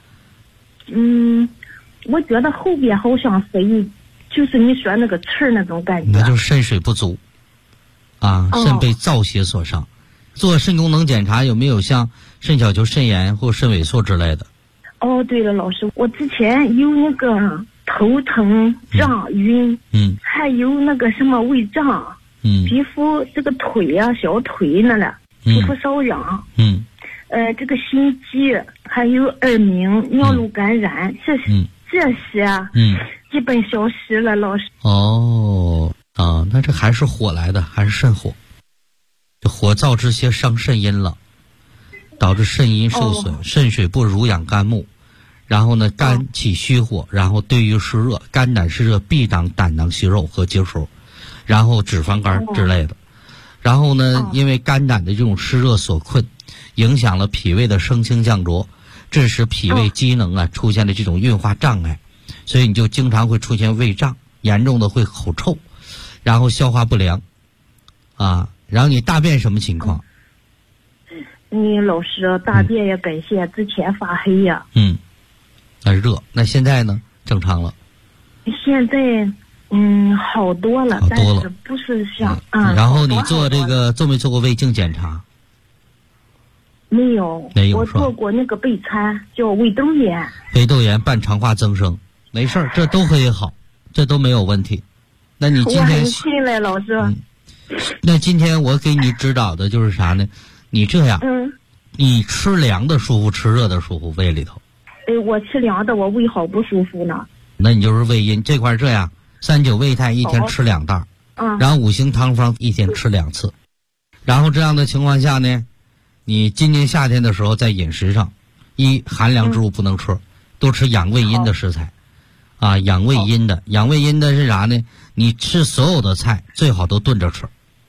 G: 我觉得后边好像是就是你说那个刺儿那种感觉。
D: 那就是肾水不足肾被燥邪所伤。做肾功能检查有没有像肾小球肾炎或肾萎缩之类的？
G: 对了，老师，我之前有那个头疼胀晕，还有那个什么胃胀，皮肤这个腿啊，小腿那了，皮肤瘙痒，这个心悸，还有耳鸣、尿路感染，这些基本消失了，老师。
D: 那这还是火来的，还是肾火，这火燥之邪伤肾阴了，导致肾阴受损，肾水不濡养肝木，然后呢肝起虚火，然后对于湿热，肝胆湿热必长胆囊息肉和结石，然后脂肪肝之类的。然后呢因为肝胆的这种湿热所困，影响了脾胃的升清降浊，致使脾胃机能出现了这种运化障碍，所以你就经常会出现胃胀，严重的会口臭，然后消化不良然后你大便什么情况？
G: 老师，大便也白线，之前发黑呀。
D: 那热，那现在呢？正常了。
G: 现在好多了，但是不是像
D: 然后你做没做过胃镜检查？
G: 没有，我做过那个备餐，叫胃窦炎。
D: 胃窦炎伴肠化增生，没事儿，这都可以好，这都没有问题。那你今天
G: 我很信赖老师。
D: 那今天我给你指导的就是啥呢？你这样，你吃凉的舒服，吃热的舒服，胃里头。
G: 我吃凉的，我胃好不舒服呢。
D: 那你就是胃阴这块这样，39胃泰一天吃2袋，然后5行汤方一天吃2次，然后这样的情况下呢，你今年夏天的时候在饮食上，寒凉之物不能吃，多吃养胃阴的食材，养胃阴的。养胃阴的是啥呢？你吃所有的菜最好都炖着吃。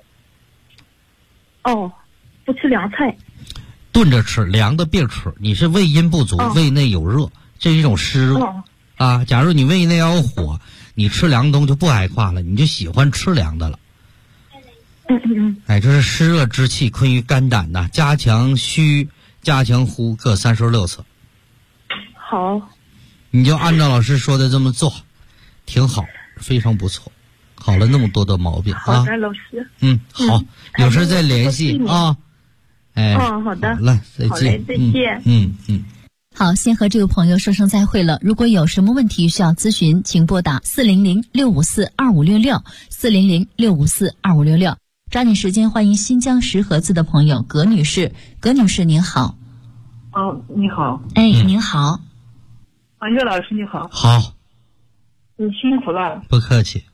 G: 不吃凉菜。
D: 炖着吃，凉的别吃。你是胃阴不足，胃内有热，这是一种湿热假如你胃内要有火，你吃凉的东西就不挨胯了，你就喜欢吃凉的了。这是湿热之气困于肝胆加强虚，加强呼各36次。
G: 好，
D: 你就按照老师说的这么做，挺好，非常不错。 好了那么多的毛病啊。
G: 好的，老师。
D: 好，有事再联系啊。
G: 好的。
D: 好了，再见。
G: 好嘞，再见。
C: 好，先和这位朋友说声再会了。如果有什么问题需要咨询，请拨打400-654-2566，400-654-2566。抓紧时间，欢迎新疆石河子的朋友葛女士。葛女士您好。
H: 你好。
C: 您好。
H: 岳老师你好。
D: 好。
H: 你辛苦了。
D: 不客气。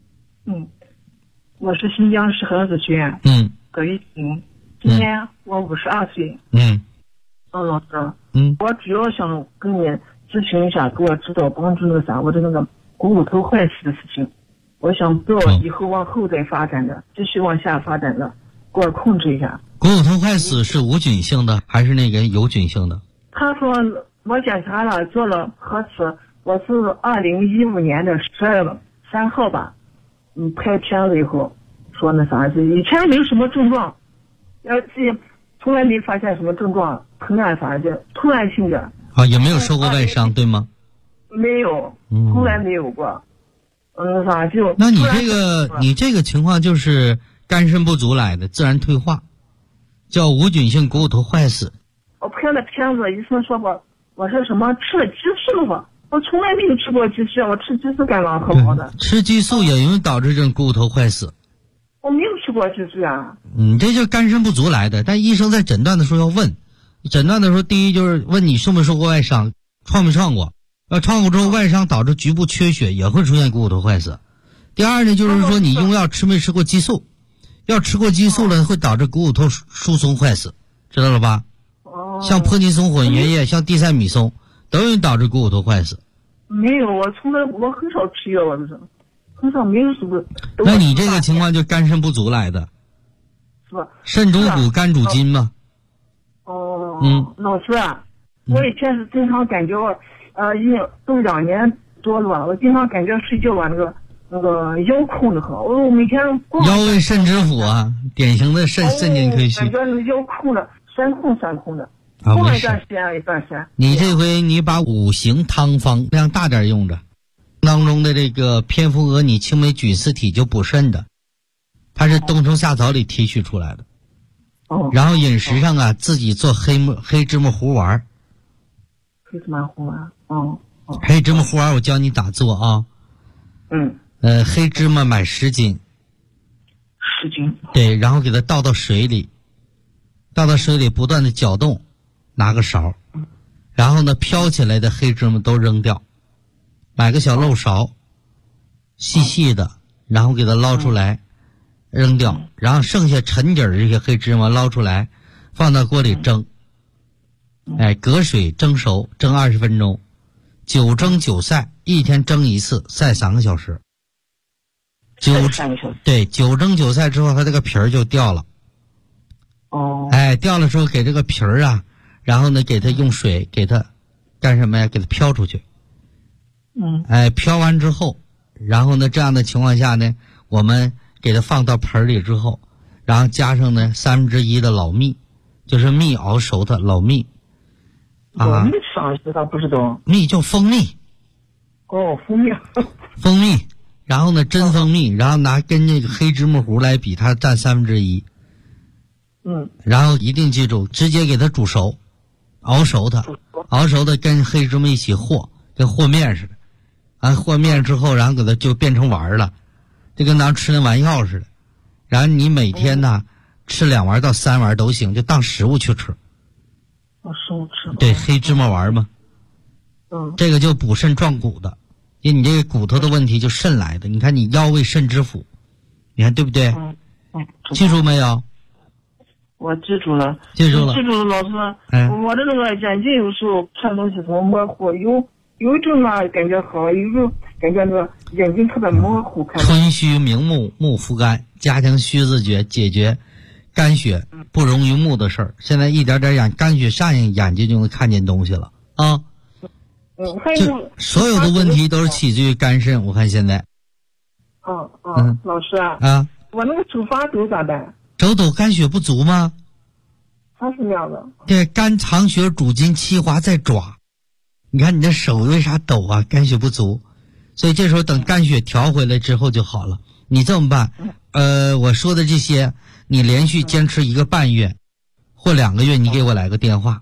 H: 我是新疆石河子学院。葛玉琴。今年我52岁。老师。我主要想跟你咨询一下，给我指导帮助我的那个骨头坏死的事情。我想不要以后往后再发展的，继续往下发展的，给我控制一下。
D: 骨头坏死是无菌性的还是那个有菌性的？
H: 他说我检查了，做了核磁，我是2015年的12月3号吧，拍片子以后说以前没有什么症状，从来没发现什么症状，疼啊啥的，突然性的。
D: 也没有受过外伤对吗？
H: 没有，从来没有过。
D: 那你这个情况就是肝肾不足来的自然退化，叫无菌性股骨头坏死。
H: 我拍了片子，医生说我是什么吃了激素吧？我从来没有吃过激素，我吃激素感冒很好的。
D: 吃激素也容易导致这种股骨头坏死。
H: 我没有吃过激素啊。
D: 这就是肝肾不足来的。但医生在诊断的时候要问，诊断的时候第一就是问你受没受过外伤，创没创过。要创过之后外伤导致局部缺血，也会出现股骨头坏死。第二呢，就是说你用药吃没吃过激素，要吃过激素了会导致股骨头疏松坏死，知道了吧？像泼尼松混元液，像地塞米松都容易导致股骨头坏死。
H: 没有，我很少吃药，我就是很少，没有什么。
D: 那你这个情况就肝肾不足来的，
H: 是吧？
D: 肾主骨，肝主筋嘛。
H: 老师啊，我以前是经常感觉都2年多了吧，我经常感觉睡觉吧那个腰空的很，我每天
D: 腰为肾之府啊，典型的肾经亏虚。
H: 感觉那个腰空的，酸痛的。空了一段时间。
D: 你这回你把5行汤方量大点用着，当中的这个蝙蝠蛾拟青霉菌丝体就补肾的，它是冬虫夏草里提取出来的。然后饮食上啊，自己做黑芝麻糊丸。
H: 黑芝麻糊丸。
D: 黑芝麻糊丸我教你咋做啊。黑芝麻买10斤。
H: 10斤。
D: 对，然后给它倒到水里不断的搅动，拿个勺，然后呢飘起来的黑芝麻都扔掉，买个小漏勺，细细的，然后给它捞出来扔掉，然后剩下沉底儿这些黑芝麻捞出来放到锅里蒸，隔水蒸熟，蒸20分钟，9蒸9晒，1天蒸1次，晒3个小时。对，9蒸9晒之后它这个皮儿就掉了。掉了之后给这个皮儿啊，然后呢给它用水给它干什么呀？给它飘出去。飘完之后，然后呢这样的情况下呢，我们给它放到盆里之后，然后加上呢1/3的老蜜，就是蜜熬熟的老蜜。
H: 老蜜啥意思？他不知道。
D: 蜜就蜂蜜。
H: 蜂蜜。
D: 蜂蜜，然后呢真蜂蜜，然后拿跟这个黑芝麻糊来比，它占1/3。然后一定记住，直接给它煮熟，熬熟的跟黑芝麻一起和，跟和面似的。和面之后，然后给它就变成丸了，就跟咱吃那丸药似的。然后你每天呢吃2丸到3丸都行，就当食物去吃。
H: 食物吃。
D: 对，黑芝麻丸嘛。这个就补肾壮骨的，因为你这个骨头的问题就肾来的。你看你腰为肾之府，你看对不对？记住没有？
H: 我记住了，老师。我的那个眼睛有时候看东西怎么模糊，有一阵啊感觉好，有时候感觉那个眼睛特别模糊。
D: 春虚明目，目复肝，加强虚字诀，解决肝血不溶于目的事儿。现在一点点肝血上应，眼睛就能看见东西了啊。
H: 还有
D: 所有的问题都是起自于肝肾。我看现在。
H: 老师啊。我那个手发抖咋办？
D: 手抖肝血不足吗？
H: 它是那样的。
D: 对，肝藏血主筋，气滑在爪。你看你的手为啥抖啊？肝血不足，所以这时候等肝血调回来之后就好了。 你这么办，我说的这些，你连续坚持1个半月或2个月，你给我来个电话。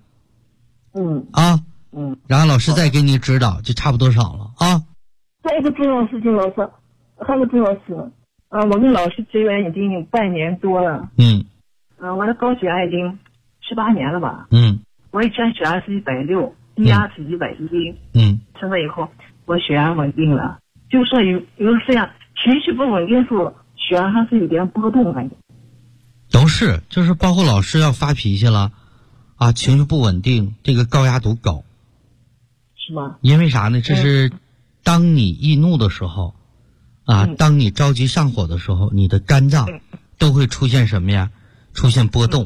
D: 然后老师再给你指导，就差不多少了啊。
H: 还有一个重要事情，老师，还有个重要事，我跟老师结缘已经有半年多了。我的高血压已经18年了吧。我以前血压是160，低压是110。现在以后我血压稳定了，就说有这样情绪不稳定的时候，血压还是有点波动感觉。
D: 都是，就是包括老师要发脾气了，情绪不稳定，这个高压度高。
H: 是吗？
D: 因为啥呢？这是当你易怒的时候，当你着急上火的时候，你的肝脏都会出现什么呀？出现波动。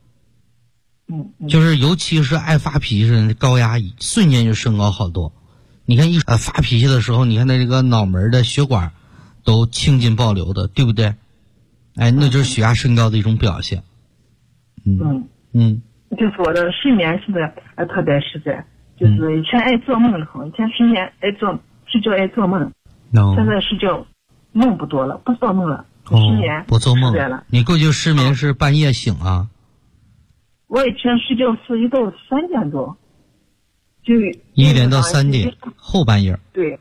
D: 就是尤其是爱发脾气的人，高压瞬间就升高好多。你看发脾气的时候，你看他这个脑门的血管都青筋暴流的，对不对？那就是血压升高的一种表现。
H: 就是我的睡眠现在特别实在，就是以前爱做梦的很，以前睡觉爱做梦，现在睡觉梦不多了，不做梦了，失眠
D: 不做梦了。你过去失眠是半夜醒啊？
H: 我以前睡觉是1到3点多，就
D: 1点到3点后半夜。
H: 对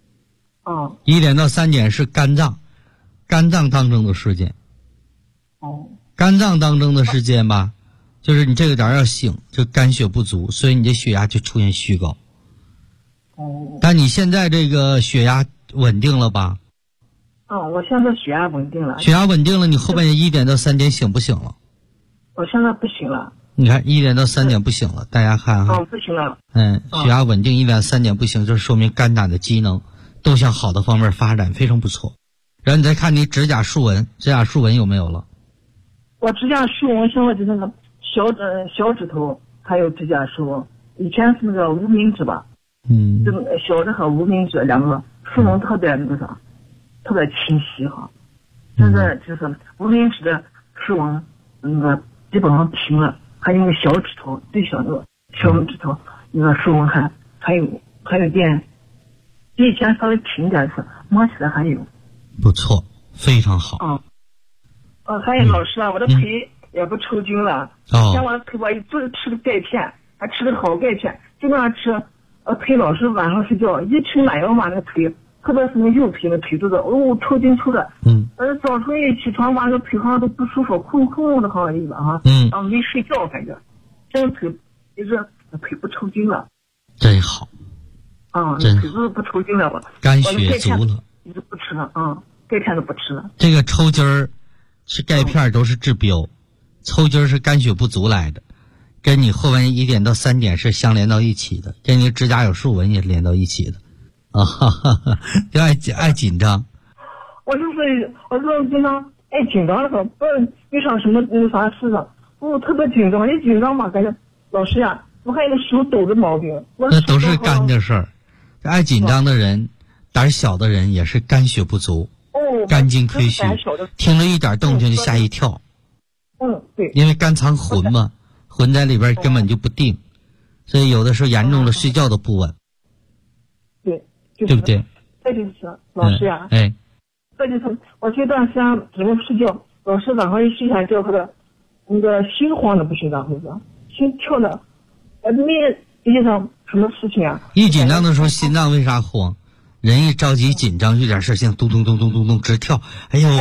D: ，1点到3点是肝脏当中的时间。肝脏当中的时间吧，就是你这个点要醒，就肝血不足，所以你这血压就出现虚高。但你现在这个血压稳定了吧？
H: 我现在血压稳定了。
D: 血压稳定了，你后半夜1点到3点醒不醒了？
H: 我现在不行了。
D: 你看1点到3点不行了，大家看哈。
H: 不行了。
D: 血压稳定1点3点不行，就是说明肝胆的机能都向好的方面发展，非常不错。然后你再看你指甲竖纹有没有了？
H: 我指甲竖纹现在就那个小指头还有指甲竖纹，以前是那个无名指吧。就小指和无名指2个竖纹特别特别清晰哈。现在就是无名指的竖纹基本上平了，还有那个小指头最小那个小指头那个竖纹还有点，比以前稍微平点是摸起来还有。
D: 不错，非常好。
H: 还有老师我的腿也不抽筋了。以前我的腿我就是吃的钙片，还吃的好钙片，经常吃，腿老是晚上睡觉一吃奶油嘛，那个腿，特别是那右腿的腿肚子，抽筋抽的。早晨一起床，那个腿好像都不舒服，空空的好像一样没睡觉感觉，现在腿腿不抽筋了。
D: 真好。
H: 腿肚子不抽筋了吧？
D: 肝血足了。
H: 一直不吃了钙片都不吃了。
D: 这个抽筋儿吃钙片都是治标，抽筋儿是肝血不足来的，跟你后半夜1点到3点是相连到一起的，跟你指甲有竖纹也连到一起的。就爱紧张。
H: 我经常爱紧张的时候，不是遇上什么那啥事了，我特别紧张，一紧张嘛，感觉老师呀，我还有个手抖的毛病。
D: 那都是肝的事儿。爱紧张的人，胆小的人也是肝血不足，肝经亏虚，听了一点动静就吓一跳。
H: 对。
D: 因为肝藏魂嘛，魂在里边根本就不定，所以有的时候严重的睡觉都不稳。对不对？
H: 这就是老师呀。这就是我这段时间怎么睡觉，老师晚上一睡下觉，那个心慌的不行，然后心跳的，没遇上什么事情啊。
D: 一紧张的时候，心脏为啥慌？人一着急紧张，有点事情，咚咚咚咚咚咚直跳。哎呦，